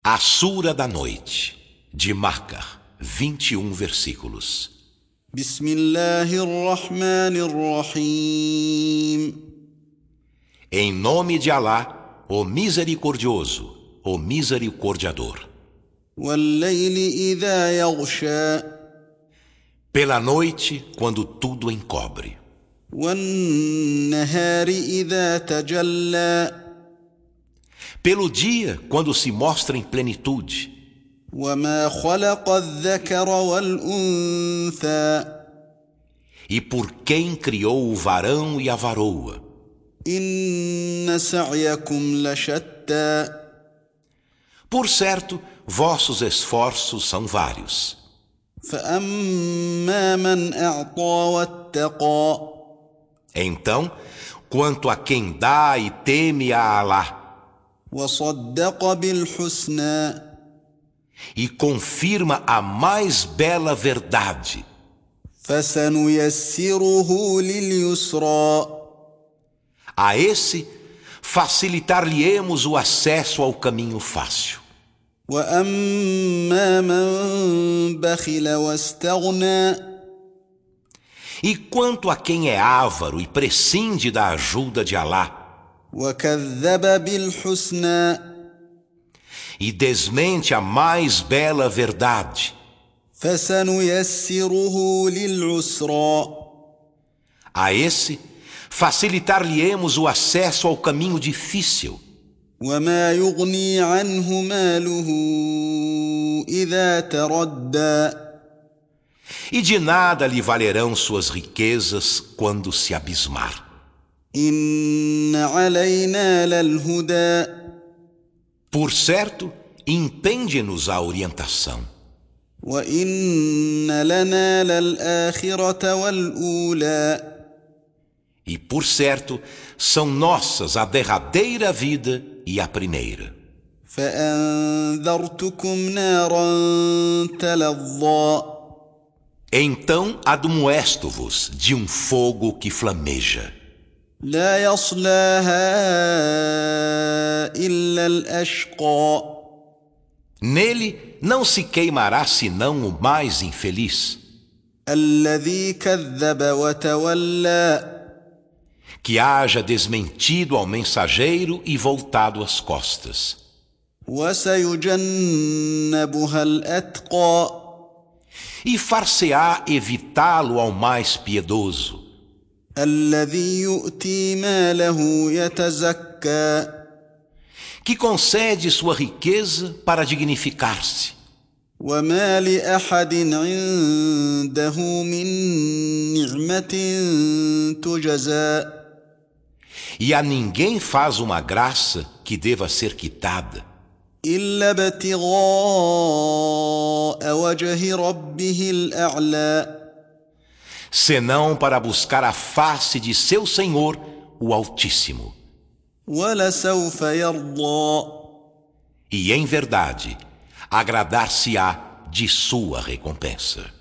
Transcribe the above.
A Sura da Noite, de Makkah, 21 versículos. Bismillahirrahmanirrahim. Em nome de Alá, o Misericordioso, o Misericordiador. Wal-layli idha yaghsha. Pela noite, quando tudo encobre. Wan-nahari idha tajalla. Pelo dia, quando se mostra em plenitude. وَمَا خَلَقَ الذَّكَرَ وَالْأُنثَى. E por quem criou o varão e a varoa. إِنَّ سَعْيَكُمْ لَشَتَّى. Por certo, vossos esforços são vários. فَأَمَّا مَنْ أَعْطَى وَاتَّقَى. Então, quanto a quem dá e teme a Alá, وَصَدَّقَ بِالْحُسْنَى. e confirma a mais bela verdade, فَسَنُيَسِّرُهُ لِلْيُسْرَى. a esse facilitar-lhe-emos o acesso ao caminho fácil. وَأَمَّا مَنْ بَخِلَ وَاسْتَغْنَى. E quanto a quem é avaro e prescinde da ajuda de Alá, وَكَذَّبَ بِالْحُسْنَى. e desmente a mais bela verdade, فَسَنُيَسِّرُهُ لِلْعُسْرَى. a esse facilitar-lhe-emos o acesso ao caminho difícil. وَمَا يُغْنِي عَنْهُ مَالُهُ إِذَا تَرَدَّى. E de nada lhe valerão suas riquezas quando se abismar. إِنَّ عَلَيْنَا لَلْهُدَى. Por certo, impende-nos a orientação. وَإِنَّ لَنَا لَلْآخِرَةَ وَالْأُولَى. E por certo, são nossas a derradeira vida e a primeira. فَأَنذَرْتُكُمْ نَارًا تَلَظَّى. Então admoesto-vos de um fogo que flameja. لا يصلاها إلا الأشقى. Nele não se queimará senão o mais infeliz, الذي كذب وتولى. que haja desmentido ao mensageiro e voltado as costas. وسيجنبها الأتقى. E far-se-á evitá-lo ao mais piedoso, الذي يؤتي ماله يتزكى. que concede sua riqueza para dignificar-se. وما لأحد عنده من نعمة تجزى. E a ninguém faz uma graça que deva ser quitada, إلا ابتغاء وجه ربه الأعلى. senão para buscar a face de seu Senhor, o Altíssimo. ولسوف يرضى. E, em verdade, agradar-se-á de sua recompensa.